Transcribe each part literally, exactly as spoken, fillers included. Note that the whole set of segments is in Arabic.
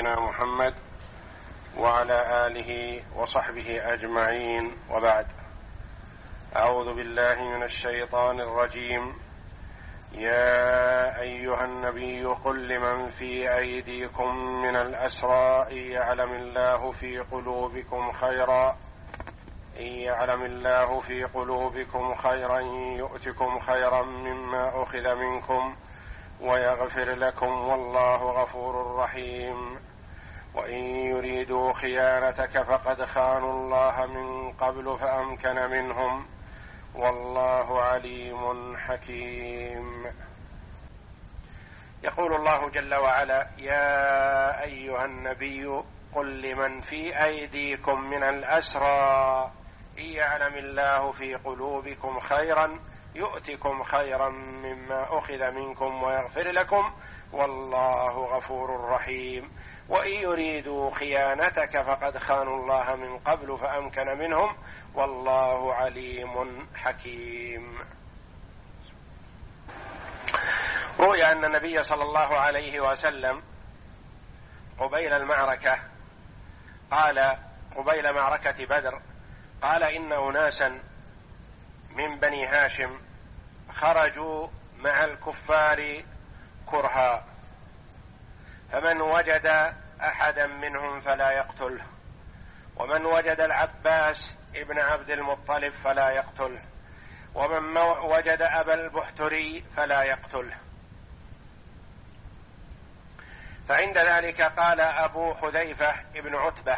سيدنا محمد وعلى آله وصحبه أجمعين، وبعد. أعوذ بالله من الشيطان الرجيم. يا أيها النبي قل لمن في أيديكم من الأسرى إن يعلم الله في قلوبكم خيرا إن يعلم الله في قلوبكم خيرا يؤتكم خيرا مما أخذ منكم ويغفر لكم والله غفور رحيم. وإن يريدوا خيانتك فقد خانوا الله من قبل فأمكن منهم والله عليم حكيم. يقول الله جل وعلا: يا أيها النبي قل لمن في أيديكم من الأسرى إن يعلم الله في قلوبكم خيرا يؤتكم خيرا مما أخذ منكم ويغفر لكم والله غفور رحيم. وإن يريدوا خيانتك فقد خانوا الله من قبل فأمكن منهم والله عليم حكيم. روي أن النبي صلى الله عليه وسلم قبيل المعركة قال قبيل معركة بدر قال: إن أناسا من بني هاشم خرجوا مع الكفار كرها، فمن وجد أحدا منهم فلا يقتله، ومن وجد العباس ابن عبد المطلب فلا يقتله، ومن وجد أبا البحتري فلا يقتله. فعند ذلك قال أبو حذيفة ابن عتبة: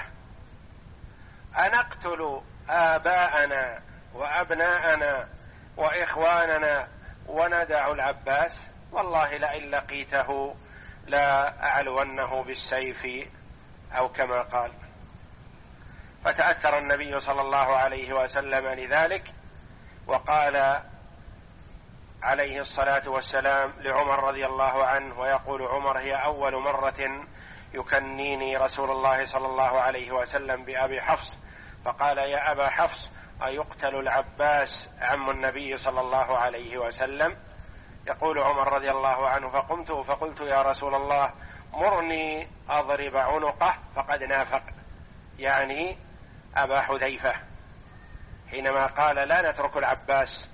أنقتل آباءنا وأبناءنا وإخواننا وندع العباس؟ والله لئن لقيته لا أعلونه بالسيف، أو كما قال. فتأثر النبي صلى الله عليه وسلم لذلك، وقال عليه الصلاة والسلام لعمر رضي الله عنه، ويقول عمر: هي أول مرة يكنيني رسول الله صلى الله عليه وسلم بأبي حفص، فقال: يا أبا حفص أيقتل العباس عم النبي صلى الله عليه وسلم؟ يقول عمر رضي الله عنه: فقمت فقلت: يا رسول الله مرني أضرب عنقه فقد نافق، يعني أبا حذيفة، حينما قال: لا نترك العباس.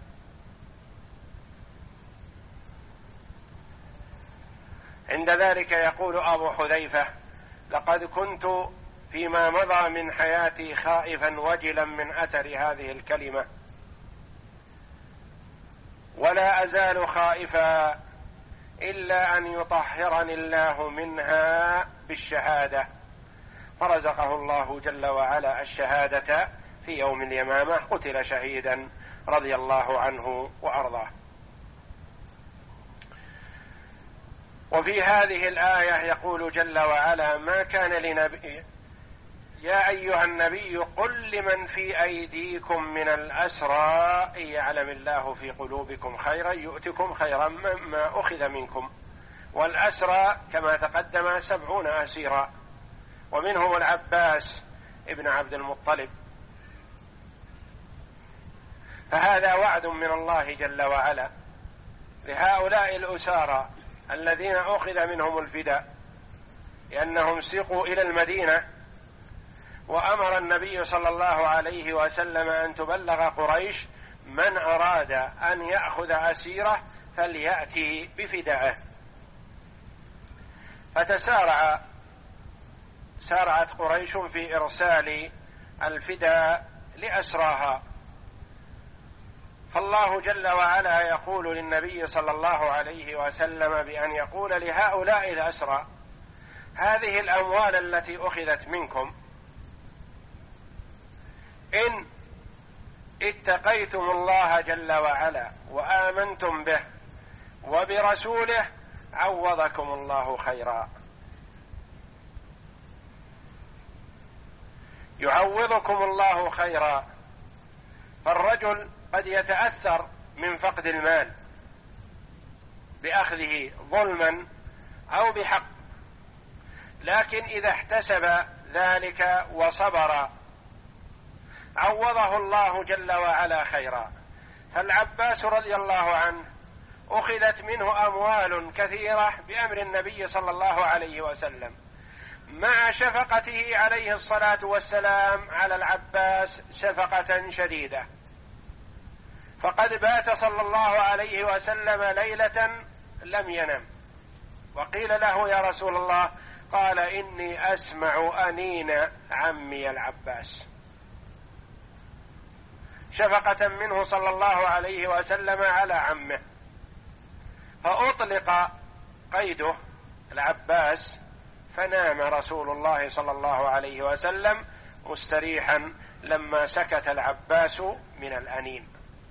عند ذلك يقول أبو حذيفة: لقد كنت فيما مضى من حياتي خائفا وجلا من أثر هذه الكلمة، ولا أزال خائفا إلا أن يطهرني الله منها بالشهادة. فرزقه الله جل وعلا الشهادة في يوم اليمامة، قتل شهيدا رضي الله عنه وأرضاه. وفي هذه الآية يقول جل وعلا: ما كان لنبي يا أيها النبي قل لمن في أيديكم من الأسرى إن يعلم الله في قلوبكم خيرا يؤتكم خيرا مما أخذ منكم. والأسرى كما تقدم سبعون أسيرا، ومنهم العباس ابن عبد المطلب. فهذا وعد من الله جل وعلا لهؤلاء الأسارى الذين أخذ منهم الفداء، لأنهم سيقوا إلى المدينة، وأمر النبي صلى الله عليه وسلم أن تبلغ قريش: من أراد أن يأخذ أسيره فليأتي بفدائه. فتسارع سارعت قريش في إرسال الفداء لأسراها. فالله جل وعلا يقول للنبي صلى الله عليه وسلم بأن يقول لهؤلاء الأسرى: هذه الأموال التي أخذت منكم إن اتقيتم الله جل وعلا وآمنتم به وبرسوله عوضكم الله خيرا، يعوضكم الله خيرا. فالرجل قد يتأثر من فقد المال بأخذه ظلما أو بحق، لكن إذا احتسب ذلك وصبر عوضه الله جل وعلا خيرا. فالعباس رضي الله عنه أخذت منه أموال كثيرة بأمر النبي صلى الله عليه وسلم، مع شفقته عليه الصلاة والسلام على العباس شفقة شديدة، فقد بات صلى الله عليه وسلم ليلة لم ينم، وقيل له يا رسول الله، قال إني أسمع أنين عمي العباس، شفقة منه صلى الله عليه وسلم على عمه، فأطلق قيده العباس، فنام رسول الله صلى الله عليه وسلم مستريحا لما سكت العباس من الأنين.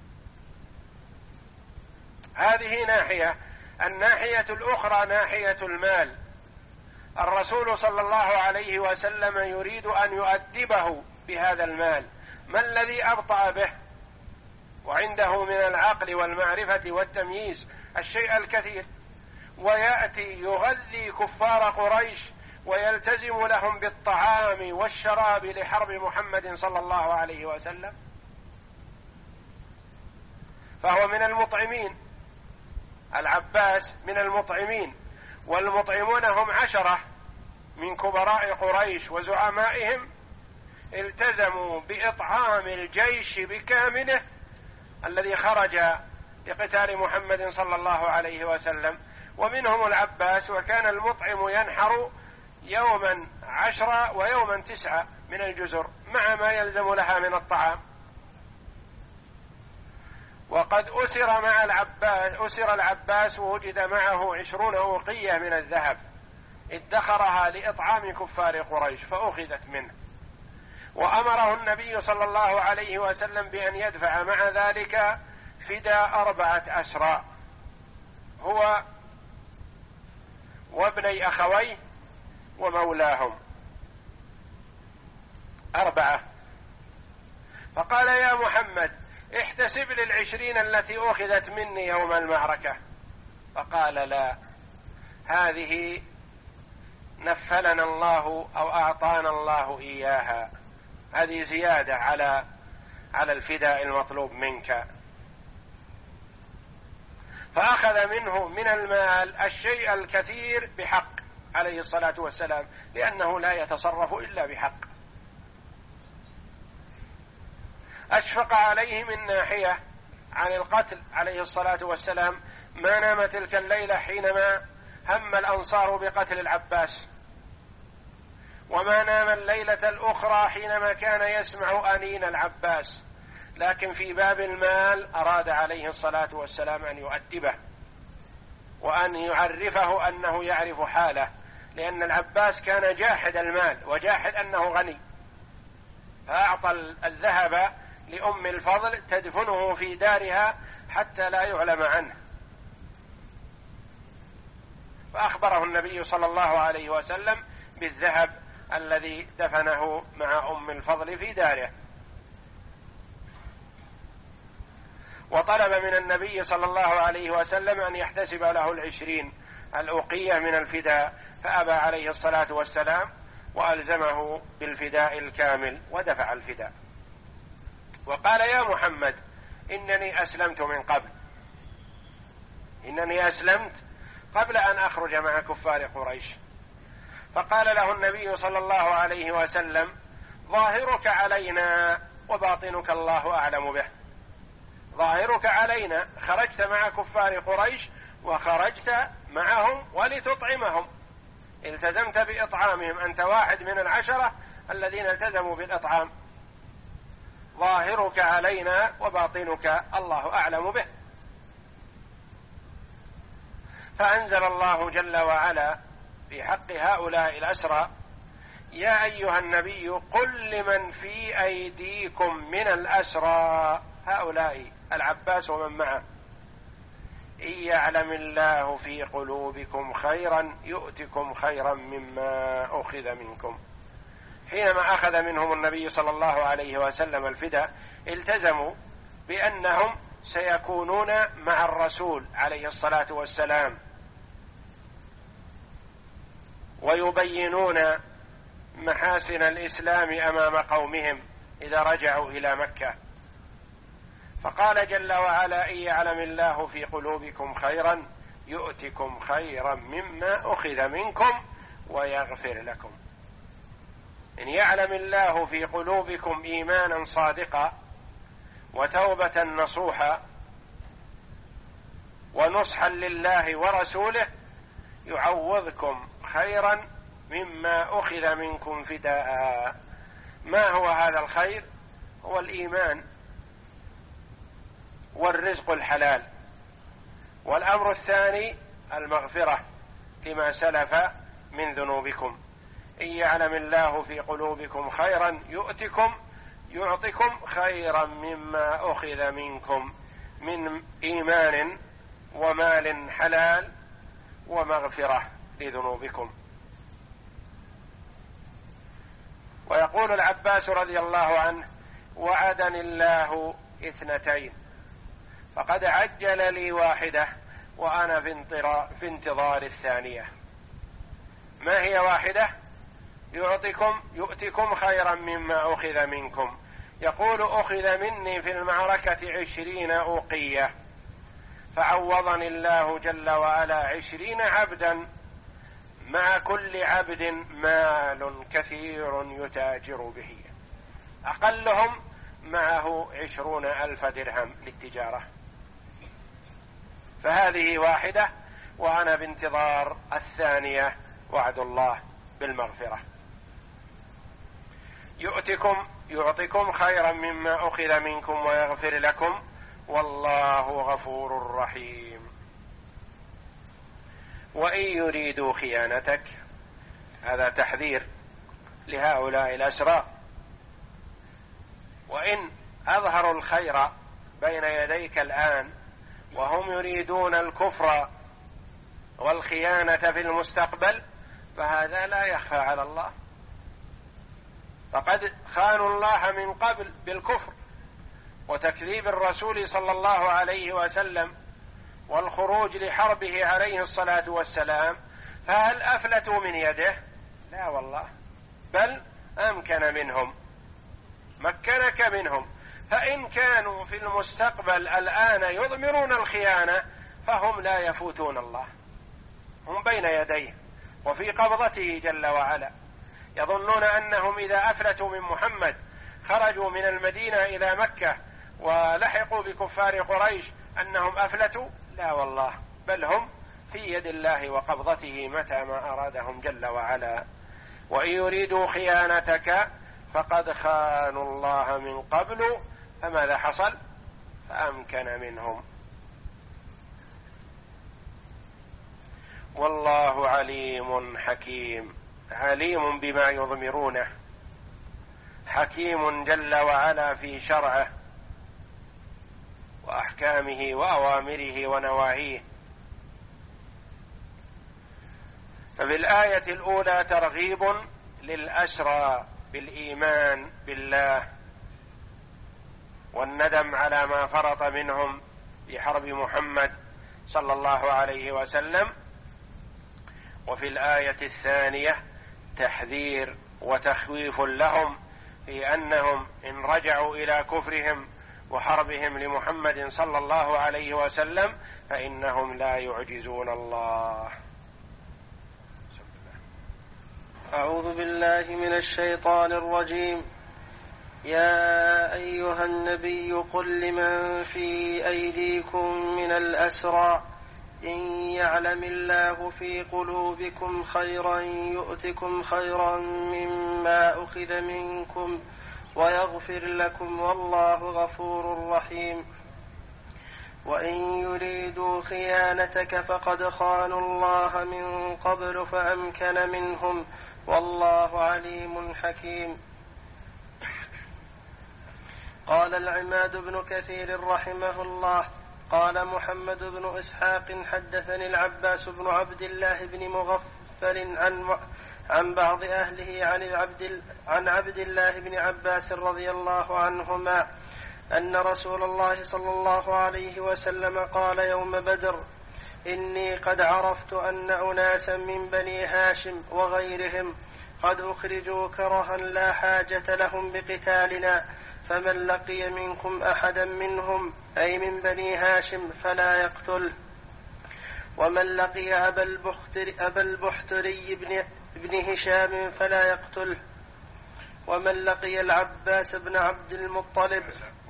هذه ناحية. الناحية الأخرى ناحية المال، الرسول صلى الله عليه وسلم يريد أن يؤدبه بهذا المال، ما الذي أبطأ به وعنده من العقل والمعرفة والتمييز الشيء الكثير، ويأتي يغذي كفار قريش ويلتزم لهم بالطعام والشراب لحرب محمد صلى الله عليه وسلم، فهو من المطعمين، العباس من المطعمين، والمطعمون هم عشرة من كبراء قريش وزعمائهم التزموا بإطعام الجيش بكامله الذي خرج لقتال محمد صلى الله عليه وسلم، ومنهم العباس، وكان المطعم ينحر يوما عشرة ويوما تسعة من الجزر مع ما يلزم لها من الطعام. وقد أسر مع العباس أسر العباس ووجد معه عشرون أوقية من الذهب ادخرها لإطعام كفار قريش فأخذت منه، وأمره النبي صلى الله عليه وسلم بأن يدفع مع ذلك فداء أربعة أسراء، هو وابني أخويه ومولاهم، أربعة. فقال يا محمد احتسب للعشرين التي أخذت مني يوم المعركة، فقال لا، هذه نفلنا الله أو أعطانا الله إياها، هذه زيادة على على الفداء المطلوب منك. فأخذ منه من المال الشيء الكثير بحق عليه الصلاة والسلام، لأنه لا يتصرف إلا بحق. أشفق عليه من ناحية عن القتل عليه الصلاة والسلام، ما نام تلك الليلة حينما هم الأنصار بقتل العباس، وما نام الليلة الأخرى حينما كان يسمع أنين العباس، لكن في باب المال أراد عليه الصلاة والسلام أن يؤدبه وأن يعرفه أنه يعرف حاله، لأن العباس كان جاحد المال وجاحد أنه غني، فأعطى الذهب لأم الفضل تدفنه في دارها حتى لا يعلم عنه، فأخبره النبي صلى الله عليه وسلم بالذهب الذي دفنه مع أم الفضل في داره. وطلب من النبي صلى الله عليه وسلم أن يحتسب له العشرين الأوقية من الفداء، فأبى عليه الصلاة والسلام وألزمه بالفداء الكامل ودفع الفداء، وقال يا محمد إنني أسلمت من قبل، إنني أسلمت قبل أن أخرج مع كفار قريش. فقال له النبي صلى الله عليه وسلم ظاهرك علينا وباطنك الله أعلم به، ظاهرك علينا، خرجت مع كفار قريش وخرجت معهم ولتطعمهم، التزمت بإطعامهم، أنت واحد من العشرة الذين التزموا بالإطعام، ظاهرك علينا وباطنك الله أعلم به. فأنزل الله جل وعلا في حق هؤلاء الأسرى يا أيها النبي قل لمن في أيديكم من الأسرى، هؤلاء العباس ومن معه، إن يعلم الله في قلوبكم خيرا يؤتكم خيرا مما أخذ منكم. حينما أخذ منهم النبي صلى الله عليه وسلم الفداء التزموا بأنهم سيكونون مع الرسول عليه الصلاة والسلام ويبينون محاسن الإسلام أمام قومهم إذا رجعوا إلى مكة. فقال جل وعلا إن يعلم الله في قلوبكم خيرا يؤتكم خيرا مما أخذ منكم ويغفر لكم. إن يعلم الله في قلوبكم إيمانا صادقا وتوبة نصوحا ونصحا لله ورسوله يعوضكم خيرا مما أخذ منكم فداء. ما هو هذا الخير؟ هو الإيمان والرزق الحلال. والأمر الثاني المغفرة لما سلف من ذنوبكم. إن يعلم الله في قلوبكم خيرا يؤتكم يعطكم خيرا مما أخذ منكم من إيمان ومال حلال ومغفرة لذنوبكم. ويقول العباس رضي الله عنه: وعدني الله اثنتين فقد عجل لي واحدة وأنا في انتظار الثانية. ما هي واحدة؟ يعطيكم يؤتكم خيرا مما أخذ منكم. يقول: أخذ مني في المعركة عشرين أوقية فعوضني الله جل وعلا عشرين عبدا، مع كل عبد مال كثير يتاجر به، أقلهم معه عشرون ألف درهم للتجارة. فهذه واحدة وأنا بانتظار الثانية، وعد الله بالمغفرة. يؤتكم يعطيكم خيرا مما أخذ منكم ويغفر لكم والله غفور رحيم. وإن يريدوا خيانتك، هذا تحذير لهؤلاء الأسرى. وإن أظهروا الخير بين يديك الآن وهم يريدون الكفر والخيانة في المستقبل فهذا لا يخفى على الله، فقد خانوا الله من قبل بالكفر وتكذيب الرسول صلى الله عليه وسلم والخروج لحربه عليه الصلاة والسلام، فهل أفلتوا من يده؟ لا والله، بل أمكن منهم، مكنك منهم. فإن كانوا في المستقبل الآن يضمرون الخيانة فهم لا يفوتون الله، هم بين يديه وفي قبضته جل وعلا. يظنون أنهم إذا أفلتوا من محمد خرجوا من المدينة إلى مكة ولحقوا بكفار قريش أنهم أفلتوا، لا والله، بل هم في يد الله وقبضته متى ما أرادهم جل وعلا. وإن يريدوا خيانتك فقد خانوا الله من قبل فماذا حصل؟ فأمكن منهم. والله عليم حكيم، عليم بما يضمرونه، حكيم جل وعلا في شرعه وأحكامه وأوامره ونواهيه. ففي الآية الأولى ترغيب للأسرى بالإيمان بالله والندم على ما فرط منهم في حرب محمد صلى الله عليه وسلم. وفي الآية الثانية تحذير وتخويف لهم في أنهم إن رجعوا إلى كفرهم وحربهم لمحمد صلى الله عليه وسلم فإنهم لا يعجزون الله. أعوذ بالله من الشيطان الرجيم. يا أيها النبي قل لمن في أيديكم من الأسرى إن يعلم الله في قلوبكم خيرا يؤتكم خيرا مما أخذ منكم ويغفر لكم والله غفور رحيم. وإن يريدوا خيانتك فقد خانوا الله من قبل فأمكن منهم والله عليم حكيم. قال العماد بن كثير رحمه الله قال محمد بن إسحاق حدثني العباس بن عبد الله بن مغفل عن عن بعض أهله عن عبد عن عبد الله بن عباس رضي الله عنهما أن رسول الله صلى الله عليه وسلم قال يوم بدر إني قد عرفت أن أناسا من بني هاشم وغيرهم قد أخرجوا كرها لا حاجة لهم بقتالنا، فمن لقي منكم أحدا منهم أي من بني هاشم فلا يقتله، ومن لقي أبا البختري, أبا البختري بن, ابن هشام فلا يقتله. ومن لقي العباس بن عبد المطلب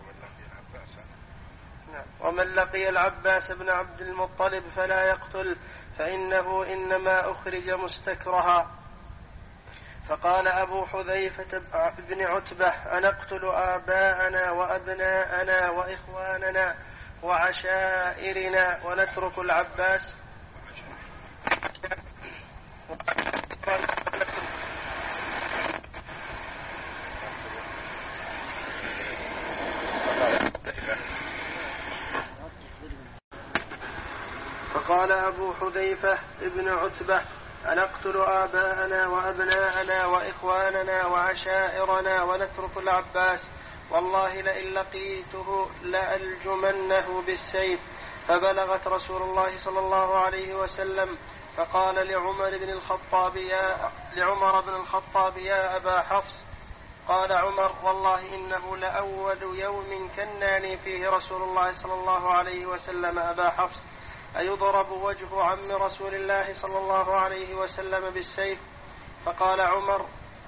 ومن لقي العباس بن عبد المطلب فلا يقتل، فإنه إنما أخرج مستكرها. فقال أبو حذيفة بن عتبة: أنقتل آباءنا وأبناءنا وإخواننا وعشائرنا ونترك العباس؟ فقال أبو حذيفة بن عتبة: أنقتل آباءنا وأبناءنا وإخواننا وعشائرنا ونترك العباس؟ والله لئن لقيته لألجمنه بالسيف. فبلغت رسول الله صلى الله عليه وسلم فقال لعمر بن الخطاب يا لعمر بن الخطاب يا أبا حفص. قال عمر: والله إنه لأول يوم كناني فيه رسول الله صلى الله عليه وسلم أبا حفص، أيضرب وجه عم رسول الله صلى الله عليه وسلم بالسيف؟ فقال عمر: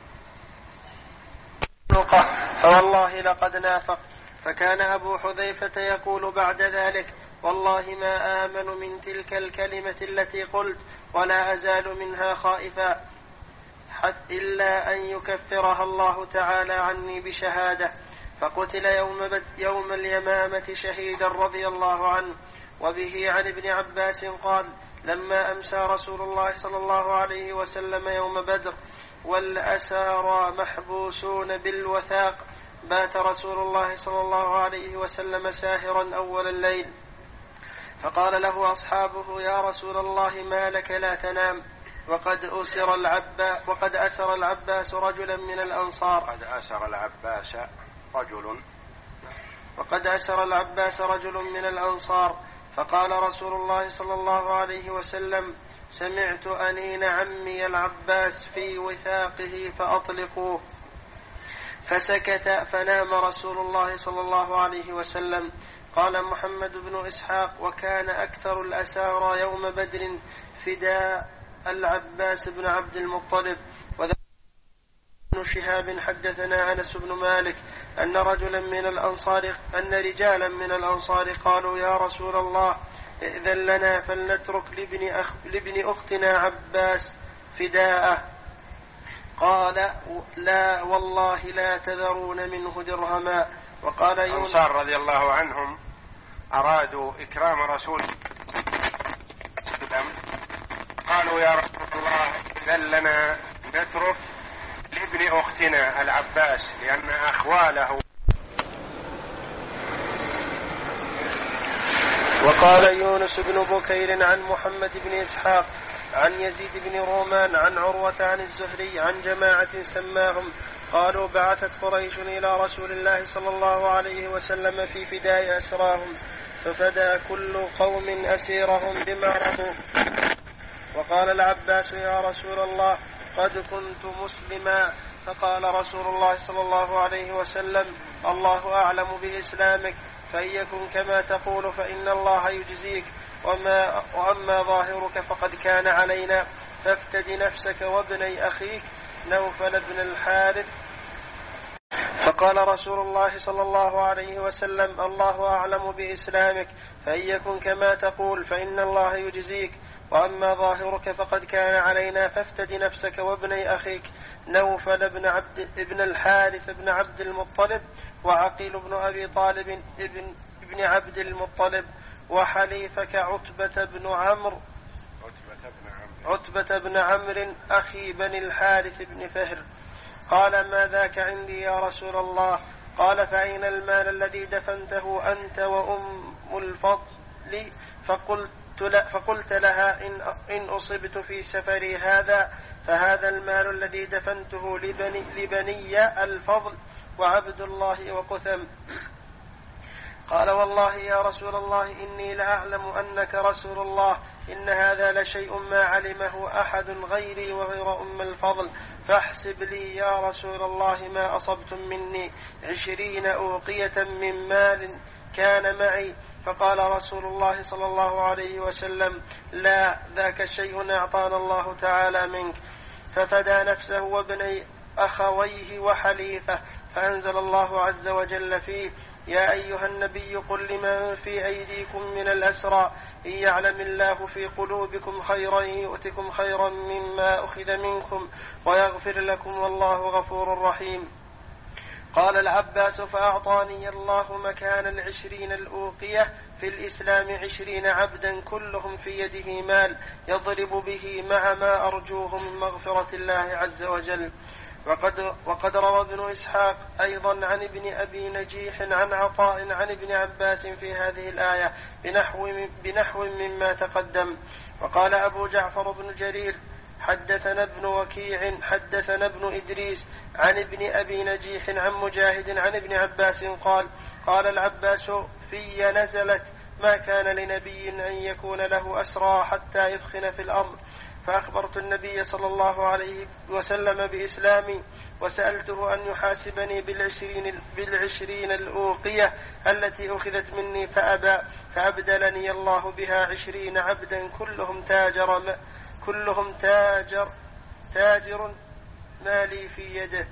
فوالله لقد نافق. فكان أبو حذيفة يقول بعد ذلك: والله ما آمن من تلك الكلمة التي قلت ولا أزال منها خائفا حتى إلا أن يكفرها الله تعالى عني بشهادة. فقتل يوم, يوم اليمامة شهيدا رضي الله عنه. وبه عن ابن عباس قال: لما أمسى رسول الله صلى الله عليه وسلم يوم بدر والأسارى محبوسون بالوثاق، بات رسول الله صلى الله عليه وسلم ساهرا أول الليل، فقال له أصحابه: يا رسول الله ما لك لا تنام؟ وقد أسر العباس وقد أسر العباس رجلا من الأنصار قد أسر العباس رجل وقد أسر العباس رجل من الأنصار. فقال رسول الله صلى الله عليه وسلم: سمعت أنين عمي العباس في وثاقه فأطلقوه. فسكت فنام رسول الله صلى الله عليه وسلم. قال محمد بن إسحاق: وكان أكثر الأسارى يوم بدر فداء العباس بن عبد المطلب. وذكر ابن شهاب حدثنا أنس بن مالك أن رجلا من الأنصار أن رجالا من الأنصار قالوا: يا رسول الله ائذن لنا فلنترك لابن, أخ... لابن أختنا عباس فداءه. قال: لا والله لا تذرون منه درهما. وقال الأنصار رضي الله عنهم أرادوا إكرام رسول الله، قالوا: يا رسول الله ائذن لنا نترك لابن أختنا العباس لأن أخواله. وقال يونس بن بكير عن محمد بن إسحاق عن يزيد بن رومان عن عروة عن الزهري عن جماعة سماهم قالوا: بعثت قريش إلى رسول الله صلى الله عليه وسلم في فداء أسراهم، ففدى كل قوم أسيرهم بما رموا. وقال العباس: يا رسول الله قد كنت مسلما. فقال رسول الله صلى الله عليه وسلم: الله أعلم بإسلامك، فإن يكن كما تقول فإن الله يجزيك، وما وأما ظاهرك فقد كان علينا، فافتد نفسك وابني أخيك نوفل بن الحارث. فقال رسول الله صلى الله عليه وسلم: الله أعلم بإسلامك، فإن يكن كما تقول فإن الله يجزيك، وأما ظاهرك فقد كان علينا، فافتد نفسك وابني أخيك نوفل بن عبد ابن الحارث بن عبد المطلب، وعقيل بن أبي طالب ابن, ابن عبد المطلب، وحليفك عتبة بن عمرو عتبة بن عمرو أخي بني الحارث بن فهر. قال: ما ذاك عندي يا رسول الله؟ قال: فأين المال الذي دفنته أنت وأم الفضل؟ فقلت فقلت لها: إن, إن أصبت في سفري هذا فهذا المال الذي دفنته لبني, لبني الفضل وعبد الله وقثم. قال: والله يا رسول الله إني لأعلم أنك رسول الله، إن هذا لشيء ما علمه أحد غيري وغير أم الفضل، فاحسب لي يا رسول الله ما أصبتم مني عشرين أوقية من مال كان معي. فقال رسول الله صلى الله عليه وسلم: لا، ذاك شيء أعطانا الله تعالى منك. ففدى نفسه وابني أخويه وحليفه، فأنزل الله عز وجل فيه: يا أيها النبي قل لمن في أيديكم من الأسرى إن يعلم الله في قلوبكم خيرا يؤتكم خيرا مما أخذ منكم ويغفر لكم والله غفور رحيم. قال العباس: فأعطاني الله مكان العشرين الأوقية في الإسلام عشرين عبدا كلهم في يده مال يضرب به مع ما أرجوه من مغفرة الله عز وجل. وقد, وقد روى ابن إسحاق أيضا عن ابن أبي نجيح عن عطاء عن ابن عباس في هذه الآية بنحو, بنحو مما تقدم. وقال أبو جعفر بن جرير: حدثنا ابن وكيع حدثنا ابن إدريس عن ابن أبي نجيح عن مجاهد عن ابن عباس قال: قال العباس: في نزلت: ما كان لنبي أن يكون له أسرى حتى يثخن في الأرض، فأخبرت النبي صلى الله عليه وسلم بإسلامي وسألته أن يحاسبني بالعشرين, بالعشرين الأوقية التي أخذت مني فأبى، فأبدلني الله بها عشرين عبدا كلهم تاجر كلهم تاجر تاجر مالي في يده.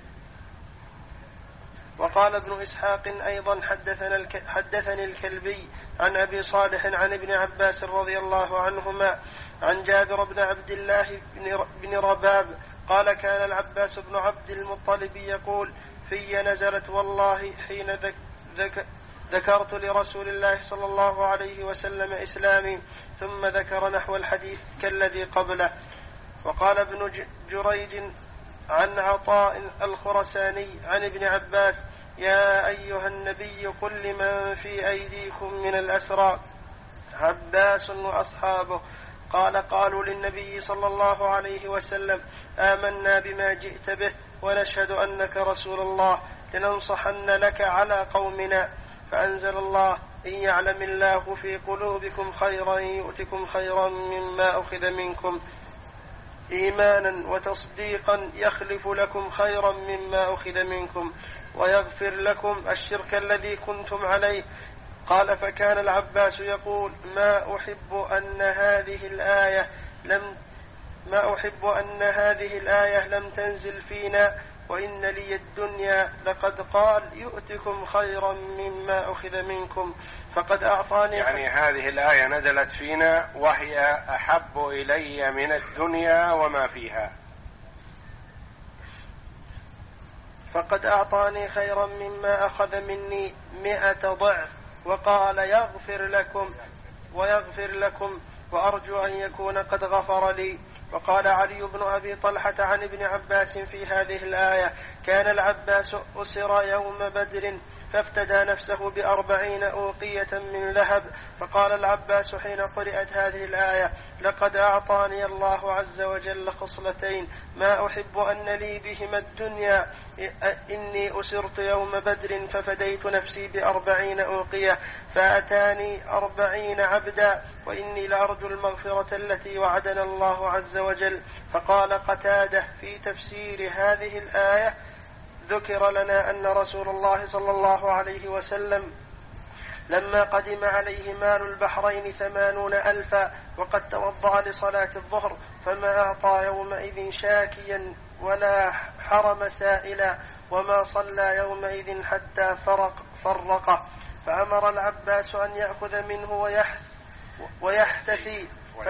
وقال ابن إسحاق أيضا: حدثنا حدثني الكلبي عن أبي صالح عن ابن عباس رضي الله عنهما عن جابر بن عبد الله بن رباب قال: كان العباس بن عبد المطلب يقول: في نزلت والله حين ذك ذك ذكرت لرسول الله صلى الله عليه وسلم إسلامي، ثم ذكر نحو الحديث كالذي قبله. وقال ابن جريج عن عطاء الخرساني عن ابن عباس: يا أيها النبي قل لمن في أيديكم من الأسرى عباس وأصحابه. قال: قالوا للنبي صلى الله عليه وسلم: آمنا بما جئت به ونشهد أنك رسول الله، لننصحن لك على قومنا. فأنزل الله: إن يعلم الله في قلوبكم خيرا يؤتكم خيرا مما أخذ منكم إيمانا وتصديقا يخلف لكم خيرا مما أخذ منكم ويغفر لكم الشرك الذي كنتم عليه. قال: فكان العباس يقول: ما أحب أن هذه الآية لم ما أحب أن هذه الآية لم تنزل فينا وإن لي الدنيا، لقد قال: يؤتكم خيرا مما أخذ منكم فقد أعطاني. يعني هذه الآية نزلت فينا وهي أحب إلي من الدنيا وما فيها، فقد أعطاني خيرا مما أخذ مني مئة ضعف. وقال: يغفر لكم ويغفر لكم وأرجو أن يكون قد غفر لي. وقال علي بن أبي طلحة عن ابن عباس في هذه الآية: كان العباس أسر يوم بدر فافتدى نفسه بأربعين أوقية من ذهب. فقال العباس حين قرأت هذه الآية: لقد أعطاني الله عز وجل خصلتين ما أحب أن لي بهما الدنيا، إني أسرت يوم بدر ففديت نفسي بأربعين أوقية فأتاني أربعين عبدا، وإني لأرجو المغفرة التي وعدنا الله عز وجل. فقال قتادة في تفسير هذه الآية: ذكر لنا أن رسول الله صلى الله عليه وسلم لما قدم عليه مال البحرين ثمانون ألفا وقد توضأ لصلاة الظهر، فما أعطى يومئذ شاكيا ولا حرم سائلا، وما صلى يومئذ حتى فرق فرقه. فأمر العباس أن يأخذ منه ويحتفي.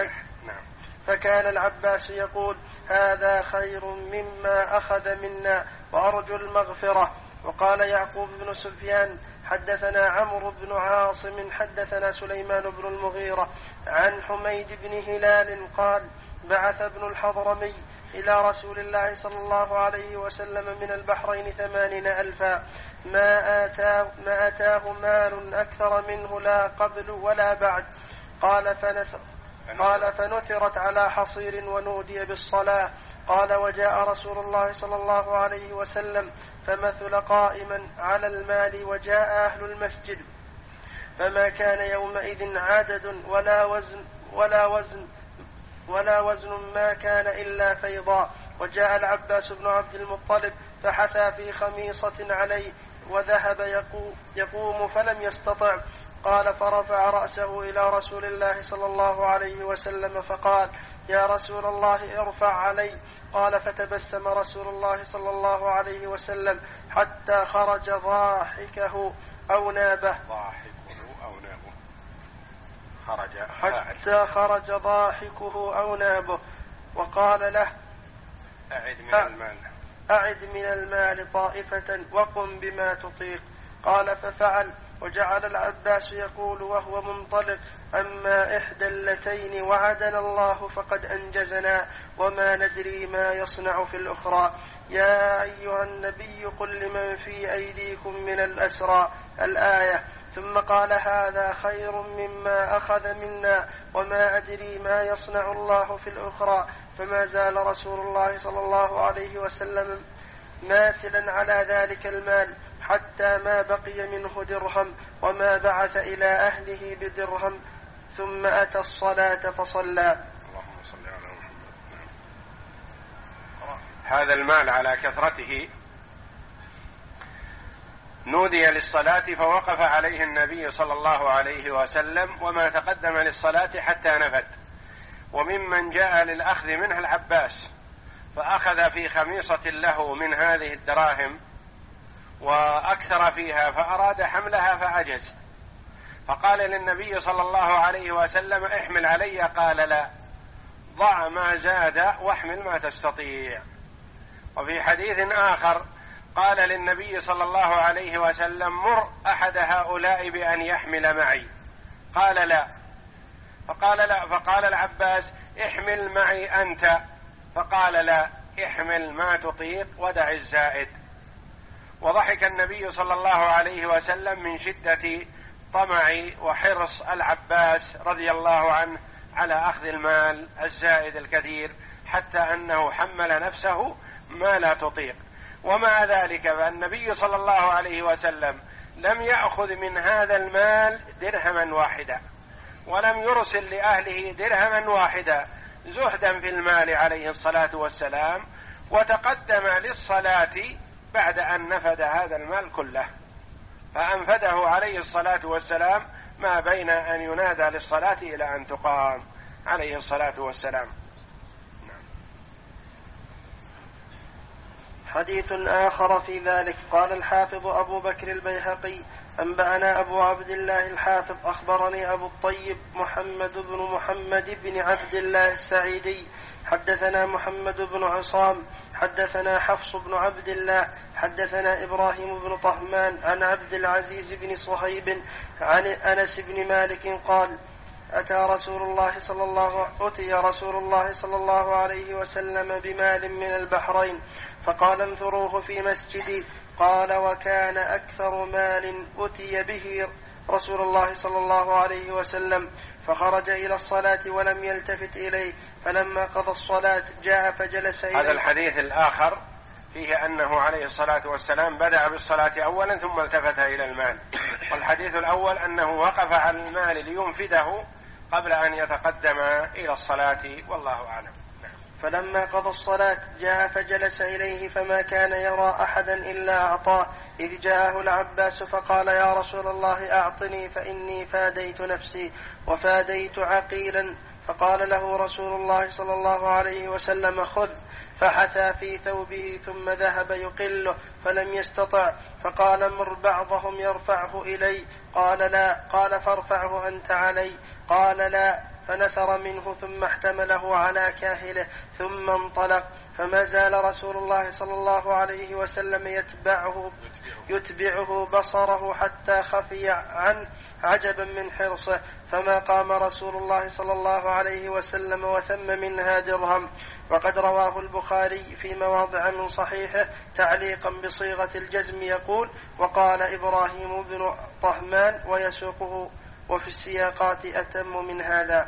فكان العباس يقول: هذا خير مما أخذ منا وأرجو المغفرة. وقال يعقوب بن سفيان: حدثنا عمرو بن عاصم حدثنا سليمان بن المغيرة عن حميد بن هلال قال: بعث ابن الحضرمي إلى رسول الله صلى الله عليه وسلم من البحرين ثمانين ألفا، ما آتاه, ما آتاه مال أكثر منه لا قبل ولا بعد. قال فنثر قال فنثرت على حصير ونودي بالصلاة. قال: وجاء رسول الله صلى الله عليه وسلم فمثل قائما على المال، وجاء أهل المسجد، فما كان يومئذ عدد ولا وزن ولا وزن ولا وزن ما كان إلا فيضاء. وجاء العباس بن عبد المطلب فحثى في خميصة عليه وذهب يقوم فلم يستطع، قال فرفع رأسه إلى رسول الله صلى الله عليه وسلم فقال يا رسول الله ارفع علي. قال فتبسم رسول الله صلى الله عليه وسلم حتى خرج ضاحكه أو نابه ضاحكه أو نابه خرج حتى خرج ضاحكه أو نابه وقال له أعد من المال أعد من المال طائفة وقم بما تطيق. قال ففعل وجعل العباس يقول وهو منطلق أما إحدى اللتين وعدنا الله فقد أنجزنا وما ندري ما يصنع في الأخرى. يا أيها النبي قل لمن في أيديكم من الأسرى الآية. ثم قال هذا خير مما أخذ منا وما أدري ما يصنع الله في الأخرى. فما زال رسول الله صلى الله عليه وسلم ماثلا على ذلك المال حتى ما بقي منه درهم وما بعث إلى أهله بدرهم ثم أتى الصلاة فصلى. اللهم صل على محمد. هذا المال على كثرته نودي للصلاة فوقف عليه النبي صلى الله عليه وسلم وما تقدم للصلاة حتى نفد. وممن جاء للأخذ منه العباس فأخذ في خميصة له من هذه الدراهم وأكثر فيها فأراد حملها فعجز فقال للنبي صلى الله عليه وسلم احمل علي. قال لا ضع ما زاد واحمل ما تستطيع. وفي حديث آخر قال للنبي صلى الله عليه وسلم مر أحد هؤلاء بأن يحمل معي. قال لا فقال لا فقال العباس احمل معي أنت. فقال لا احمل ما تطيق ودع الزائد. وضحك النبي صلى الله عليه وسلم من شدة طمع وحرص العباس رضي الله عنه على أخذ المال الزائد الكثير حتى أنه حمل نفسه ما لا تطيق. ومع ذلك فالنبي صلى الله عليه وسلم لم يأخذ من هذا المال درهما واحدا ولم يرسل لأهله درهما واحدا زهدا في المال عليه الصلاة والسلام وتقدم للصلاة بعد أن نفد هذا المال كله فأنفده عليه الصلاة والسلام ما بين أن ينادى للصلاة إلى أن تقام عليه الصلاة والسلام. حديث آخر في ذلك. قال الحافظ أبو بكر البيهقي أنبأنا أبو عبد الله الحافظ أخبرني أبو الطيب محمد بن محمد بن عبد الله السعيدي حدثنا محمد بن عصام حدثنا حفص بن عبد الله حدثنا إبراهيم بن طهمان عن عبد العزيز بن صهيب عن أنس بن مالك قال أتى رسول الله صلى الله أتي رسول الله صلى الله عليه وسلم بمال من البحرين فقال انثروه في مسجدي. قال وكان أكثر مال أتي به رسول الله صلى الله عليه وسلم فخرج إلى الصلاة ولم يلتفت إليه فلما قضى الصلاة جاء فجلس إليه. هذا الحديث الآخر فيه أنه عليه الصلاة والسلام بدأ بالصلاة أولا ثم التفت إلى المال. والحديث الأول أنه وقف على المال لينفده قبل أن يتقدم إلى الصلاة والله أعلم. فلما قضى الصلاة جاء فجلس إليه فما كان يرى أحدا إلا أعطاه إذ جاءه العباس فقال يا رسول الله أعطني فإني فاديت نفسي وفاديت عقيلا. فقال له رسول الله صلى الله عليه وسلم خذ. فحثى في ثوبه ثم ذهب يقله فلم يستطع فقال مر بعضهم يرفعه إلي. قال لا. قال فارفعه أنت علي. قال لا. فنثر منه ثم احتمله على كاهله ثم انطلق. فما زال رسول الله صلى الله عليه وسلم يتبعه يتبعه بصره حتى خفي عنه عجبا من حرصه. فما قام رسول الله صلى الله عليه وسلم وثم منها درهم. وقد رواه البخاري في مواضع من صحيحه تعليقا بصيغة الجزم يقول وقال إبراهيم بن طهمان ويسوقه وفي السياقات أتم من هذا.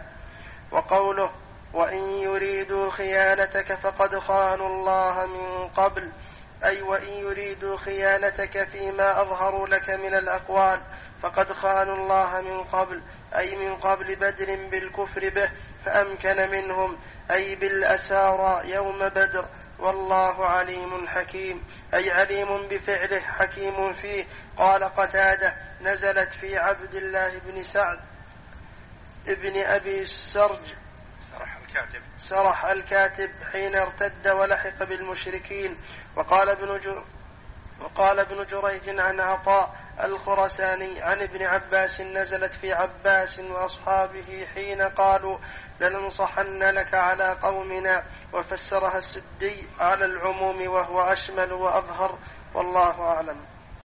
وقوله وإن يريدوا خيانتك فقد خانوا الله من قبل أي وإن يريدوا خيانتك فيما أظهروا لك من الأقوال فقد خانوا الله من قبل أي من قبل بدر بالكفر به فأمكن منهم أي بالأسارى يوم بدر والله عليم حكيم، أي عليم بفعله حكيم فيه. قال قتادة: نزلت في عبد الله بن سعد ابن أبي السرج سرح الكاتب, سرح الكاتب حين ارتد ولحق بالمشركين. وقال ابن جر وقال ابن جريج عن عطاء الخرساني عن ابن عباس: نزلت في عباس وأصحابه حين قالوا: لننصحن لك على قومنا. وفسرها السدي على العموم وهو أشمل وأظهر، والله أعلم.